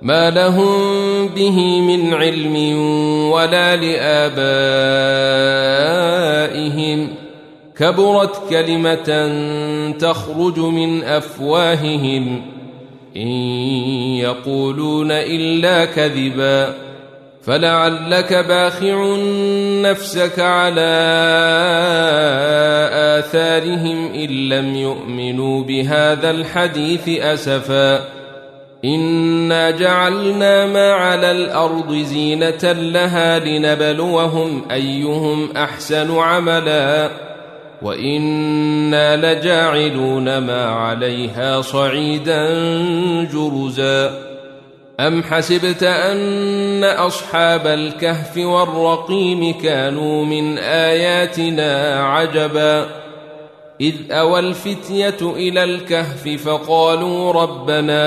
ما لهم به من علم ولا لآبائهم كبرت كلمة تخرج من أفواههم إن يقولون إلا كذبا فلعلك باخع نفسك على آثارهم إن لم يؤمنوا بهذا الحديث أسفا إنا جعلنا ما على الأرض زينة لها لنبلوهم أيهم أحسن عملا وإنا لجاعلون ما عليها صعيدا جرزا أم حسبت أن أصحاب الكهف والرقيم كانوا من آياتنا عجبا إذ أوى الفتية إلى الكهف فقالوا ربنا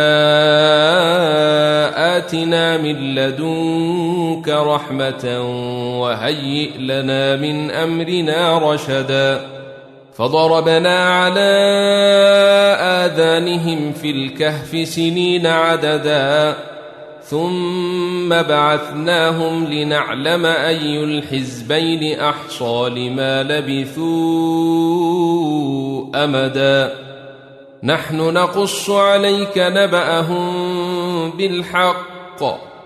آتنا من لدنك رحمة وهيئ لنا من أمرنا رشدا فضربنا على آذانهم في الكهف سنين عددا ثم بعثناهم لنعلم أي الحزبين أحصى لما لبثوا أمدا نحن نقص عليك نبأهم بالحق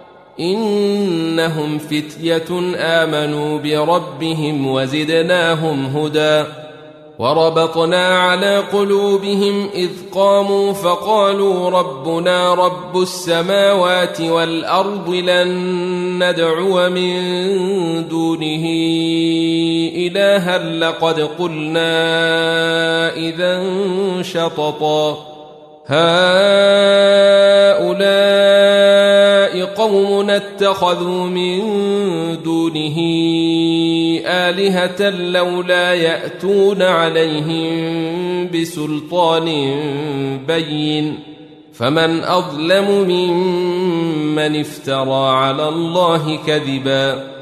إنهم فتية آمنوا بربهم وزدناهم هدى وربطنا على قلوبهم إذ قاموا فقالوا ربنا رب السماوات والأرض لن ندعو من دونه إلها لقد قلنا إذا شططا هؤلاء قوم اتخذوا من دونه آلهة لولا يأتون عليهم بسلطان بين فمن أظلم ممن افترى على الله كذبا